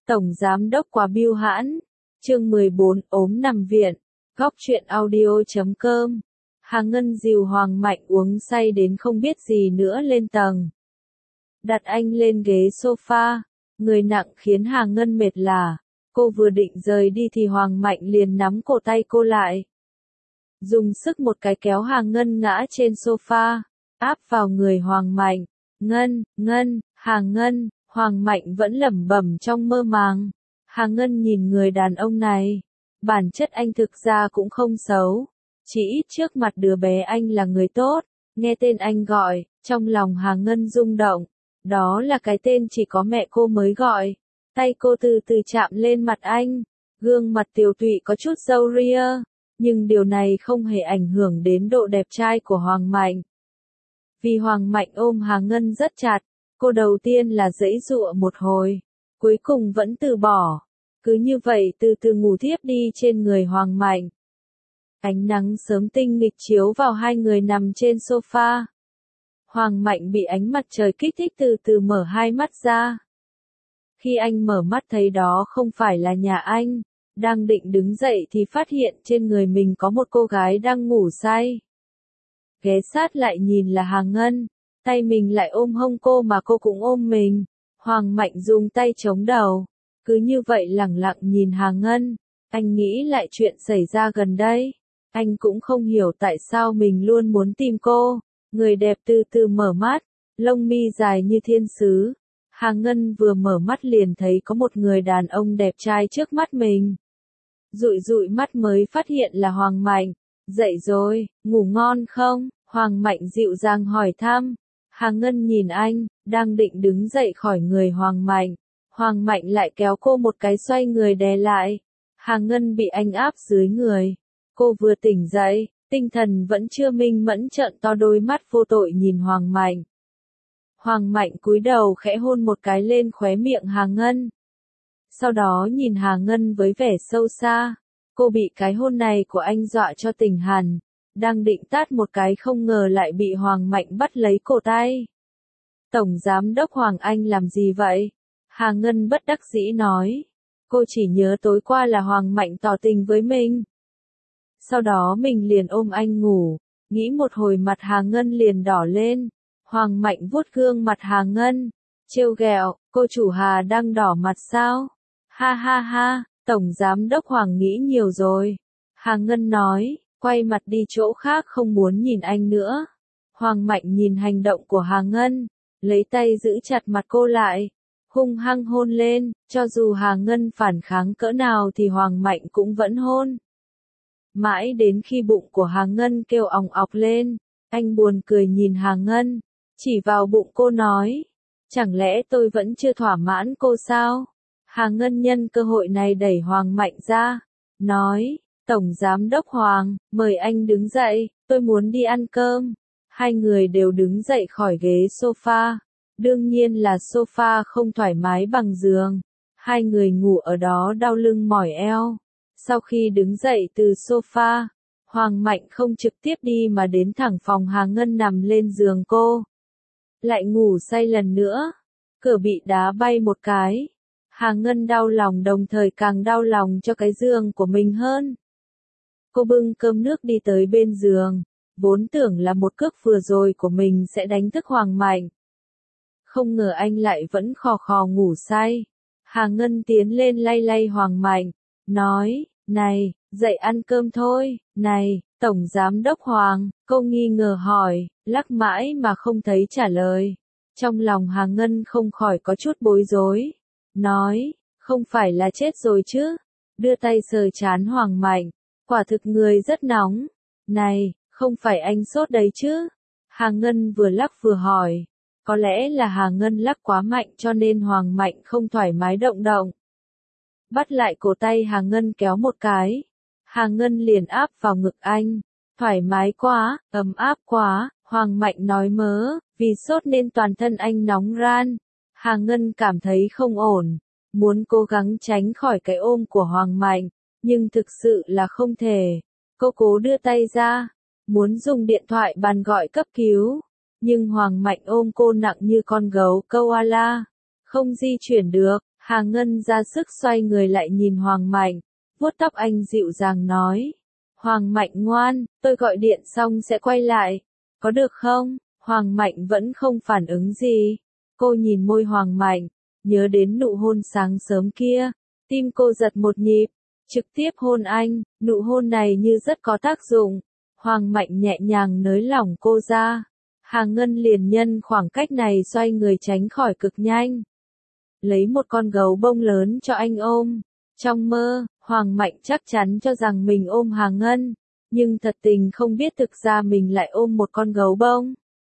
Tổng Giám đốc quá bưu hãn. Chương 14 ốm nằm viện. Góc truyện audio.com. Hà Ngân dìu Hoàng Mạnh uống say đến không biết gì nữa lên tầng. Đặt anh lên ghế sofa. Người nặng khiến Hà Ngân mệt lả. Cô vừa định rời đi thì Hoàng Mạnh liền nắm cổ tay cô lại. Dùng sức một cái kéo Hà Ngân ngã trên sofa. Áp vào người Hoàng Mạnh. Ngân, Hà Ngân. Hoàng Mạnh vẫn lẩm bẩm trong mơ màng. Hà Ngân nhìn người đàn ông này. Bản chất anh thực ra cũng không xấu. Chỉ ít trước mặt đứa bé anh là người tốt. Nghe tên anh gọi, trong lòng Hà Ngân rung động. Đó là cái tên chỉ có mẹ cô mới gọi. Tay cô từ từ chạm lên mặt anh. Gương mặt tiều tụy có chút râu ria. Nhưng điều này không hề ảnh hưởng đến độ đẹp trai của Hoàng Mạnh. Vì Hoàng Mạnh ôm Hà Ngân rất chặt. Cô đầu tiên là giãy giụa một hồi. Cuối cùng vẫn từ bỏ. Cứ như vậy từ từ ngủ thiếp đi trên người Hoàng Mạnh. Ánh nắng sớm tinh nghịch chiếu vào hai người nằm trên sofa. Hoàng Mạnh bị ánh mặt trời kích thích từ từ mở hai mắt ra. Khi anh mở mắt thấy đó không phải là nhà anh, đang định đứng dậy thì phát hiện trên người mình có một cô gái đang ngủ say. Ghé sát lại nhìn là Hà Ngân, tay mình lại ôm hông cô mà cô cũng ôm mình. Hoàng Mạnh dùng tay chống đầu, cứ như vậy lẳng lặng nhìn Hà Ngân. Anh nghĩ lại chuyện xảy ra gần đây. Anh cũng không hiểu tại sao mình luôn muốn tìm cô. Người đẹp từ từ mở mắt, lông mi dài như thiên sứ. Hà Ngân vừa mở mắt liền thấy có một người đàn ông đẹp trai trước mắt mình. Dụi dụi mắt mới phát hiện là Hoàng Mạnh. Dậy rồi, ngủ ngon không? Hoàng Mạnh dịu dàng hỏi thăm. Hà Ngân nhìn anh, đang định đứng dậy khỏi người Hoàng Mạnh. Hoàng Mạnh lại kéo cô một cái xoay người đè lại. Hà Ngân bị anh áp dưới người. Cô vừa tỉnh dậy, tinh thần vẫn chưa minh mẫn, trợn to đôi mắt vô tội nhìn Hoàng Mạnh. Hoàng Mạnh cúi đầu khẽ hôn một cái lên khóe miệng Hà Ngân. Sau đó nhìn Hà Ngân với vẻ sâu xa. Cô bị cái hôn này của anh dọa cho tỉnh hẳn. Đang định tát một cái không ngờ lại bị Hoàng Mạnh bắt lấy cổ tay. Tổng Giám đốc Hoàng Anh làm gì vậy? Hà Ngân bất đắc dĩ nói. Cô chỉ nhớ tối qua là Hoàng Mạnh tỏ tình với mình. Sau đó mình liền ôm anh ngủ. Nghĩ một hồi mặt Hà Ngân liền đỏ lên. Hoàng Mạnh vuốt gương mặt Hà Ngân. Trêu ghẹo, cô chủ Hà đang đỏ mặt sao? Ha ha ha, Tổng Giám đốc Hoàng nghĩ nhiều rồi. Hà Ngân nói, quay mặt đi chỗ khác không muốn nhìn anh nữa. Hoàng Mạnh nhìn hành động của Hà Ngân, lấy tay giữ chặt mặt cô lại, hung hăng hôn lên, cho dù Hà Ngân phản kháng cỡ nào thì Hoàng Mạnh cũng vẫn hôn. Mãi đến khi bụng của Hà Ngân kêu òng ọc lên, anh buồn cười nhìn Hà Ngân, chỉ vào bụng cô nói, chẳng lẽ tôi vẫn chưa thỏa mãn cô sao? Hà Ngân nhân cơ hội này đẩy Hoàng Mạnh ra, nói, Tổng Giám đốc Hoàng, mời anh đứng dậy, tôi muốn đi ăn cơm. Hai người đều đứng dậy khỏi ghế sofa. Đương nhiên là sofa không thoải mái bằng giường. Hai người ngủ ở đó đau lưng mỏi eo. Sau khi đứng dậy từ sofa, Hoàng Mạnh không trực tiếp đi mà đến thẳng phòng Hà Ngân nằm lên giường cô. Lại ngủ say lần nữa. Cửa bị đá bay một cái. Hà Ngân đau lòng đồng thời càng đau lòng cho cái giường của mình hơn. Cô bưng cơm nước đi tới bên giường. Vốn tưởng là một cước vừa rồi của mình sẽ đánh thức Hoàng Mạnh. Không ngờ anh lại vẫn khò khò ngủ say. Hà Ngân tiến lên lay lay Hoàng Mạnh. Nói, này, dậy ăn cơm thôi. Này, Tổng Giám đốc Hoàng, cô nghi ngờ hỏi, lắc mãi mà không thấy trả lời. Trong lòng Hà Ngân không khỏi có chút bối rối. Nói, không phải là chết rồi chứ. Đưa tay sờ trán Hoàng Mạnh. Quả thực người rất nóng. Này, không phải anh sốt đấy chứ? Hà Ngân vừa lắc vừa hỏi. Có lẽ là Hà Ngân lắc quá mạnh cho nên Hoàng Mạnh không thoải mái động động. Bắt lại cổ tay Hà Ngân kéo một cái. Hà Ngân liền áp vào ngực anh. Thoải mái quá, ấm áp quá, Hoàng Mạnh nói mớ, vì sốt nên toàn thân anh nóng ran. Hà Ngân cảm thấy không ổn, muốn cố gắng tránh khỏi cái ôm của Hoàng Mạnh, nhưng thực sự là không thể. Cô cố đưa tay ra, muốn dùng điện thoại bàn gọi cấp cứu, nhưng Hoàng Mạnh ôm cô nặng như con gấu koala, không di chuyển được. Hà Ngân ra sức xoay người lại nhìn Hoàng Mạnh, vuốt tóc anh dịu dàng nói. Hoàng Mạnh ngoan, tôi gọi điện xong sẽ quay lại, có được không? Hoàng Mạnh vẫn không phản ứng gì. Cô nhìn môi Hoàng Mạnh, nhớ đến nụ hôn sáng sớm kia, tim cô giật một nhịp, trực tiếp hôn anh, nụ hôn này như rất có tác dụng. Hoàng Mạnh nhẹ nhàng nới lỏng cô ra. Hà Ngân liền nhân khoảng cách này xoay người tránh khỏi cực nhanh. Lấy một con gấu bông lớn cho anh ôm. Trong mơ, Hoàng Mạnh chắc chắn cho rằng mình ôm Hà Ngân, nhưng thật tình không biết thực ra mình lại ôm một con gấu bông.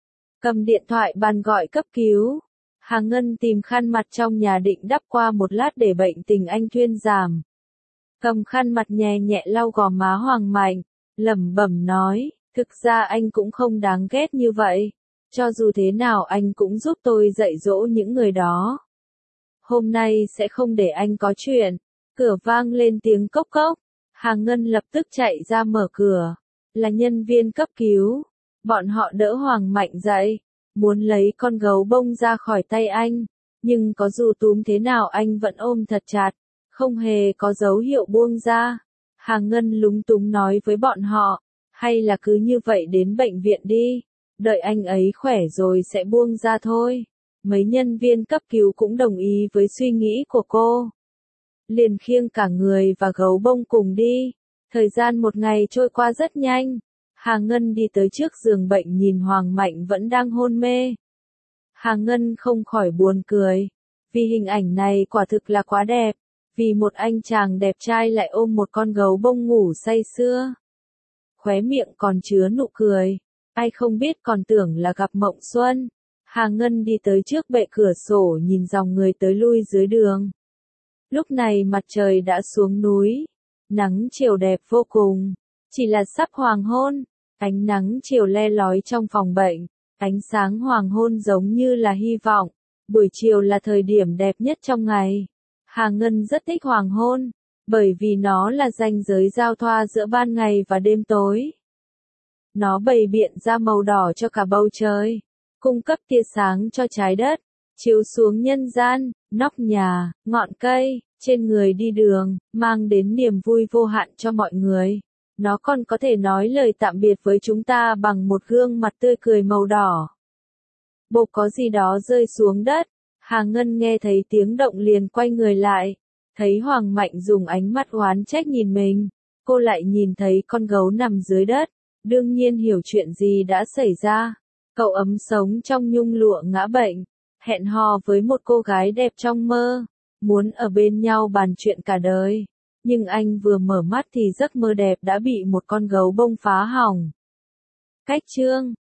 Cầm điện thoại bàn gọi cấp cứu. Hà Ngân tìm khăn mặt trong nhà định đắp qua một lát để bệnh tình anh thuyên giảm. Cầm khăn mặt nhẹ nhẹ lau gò má Hoàng Mạnh, lẩm bẩm nói, thực ra anh cũng không đáng ghét như vậy. Cho dù thế nào anh cũng giúp tôi dạy dỗ những người đó. Hôm nay sẽ không để anh có chuyện. Cửa vang lên tiếng cốc cốc. Hà Ngân lập tức chạy ra mở cửa. Là nhân viên cấp cứu. Bọn họ đỡ Hoàng Mạnh dậy, muốn lấy con gấu bông ra khỏi tay anh. Nhưng có dù túm thế nào anh vẫn ôm thật chặt, không hề có dấu hiệu buông ra. Hà Ngân lúng túng nói với bọn họ, hay là cứ như vậy đến bệnh viện đi, đợi anh ấy khỏe rồi sẽ buông ra thôi. Mấy nhân viên cấp cứu cũng đồng ý với suy nghĩ của cô. Liền khiêng cả người và gấu bông cùng đi. Thời gian một ngày trôi qua rất nhanh. Hà Ngân đi tới trước giường bệnh nhìn Hoàng Mạnh vẫn đang hôn mê. Hà Ngân không khỏi buồn cười. Vì hình ảnh này quả thực là quá đẹp. Vì một anh chàng đẹp trai lại ôm một con gấu bông ngủ say sưa. Khóe miệng còn chứa nụ cười. Ai không biết còn tưởng là gặp mộng xuân. Hà Ngân đi tới trước bệ cửa sổ nhìn dòng người tới lui dưới đường. Lúc này mặt trời đã xuống núi. Nắng chiều đẹp vô cùng. Chỉ là sắp hoàng hôn. Ánh nắng chiều le lói trong phòng bệnh. Ánh sáng hoàng hôn giống như là hy vọng. Buổi chiều là thời điểm đẹp nhất trong ngày. Hà Ngân rất thích hoàng hôn. Bởi vì nó là ranh giới giao thoa giữa ban ngày và đêm tối. Nó bày biện ra màu đỏ cho cả bầu trời. Cung cấp tia sáng cho trái đất. Chiếu xuống nhân gian, nóc nhà, ngọn cây, trên người đi đường, mang đến niềm vui vô hạn cho mọi người. Nó còn có thể nói lời tạm biệt với chúng ta bằng một gương mặt tươi cười màu đỏ. Bộp có gì đó rơi xuống đất. Hà Ngân nghe thấy tiếng động liền quay người lại. Thấy Hoàng Mạnh dùng ánh mắt oán trách nhìn mình. Cô lại nhìn thấy con gấu nằm dưới đất. Đương nhiên hiểu chuyện gì đã xảy ra. Cậu ấm sống trong nhung lụa ngã bệnh. Hẹn hò với một cô gái đẹp trong mơ. Muốn ở bên nhau bàn chuyện cả đời. Nhưng anh vừa mở mắt thì giấc mơ đẹp đã bị một con gấu bông phá hỏng. Cách chương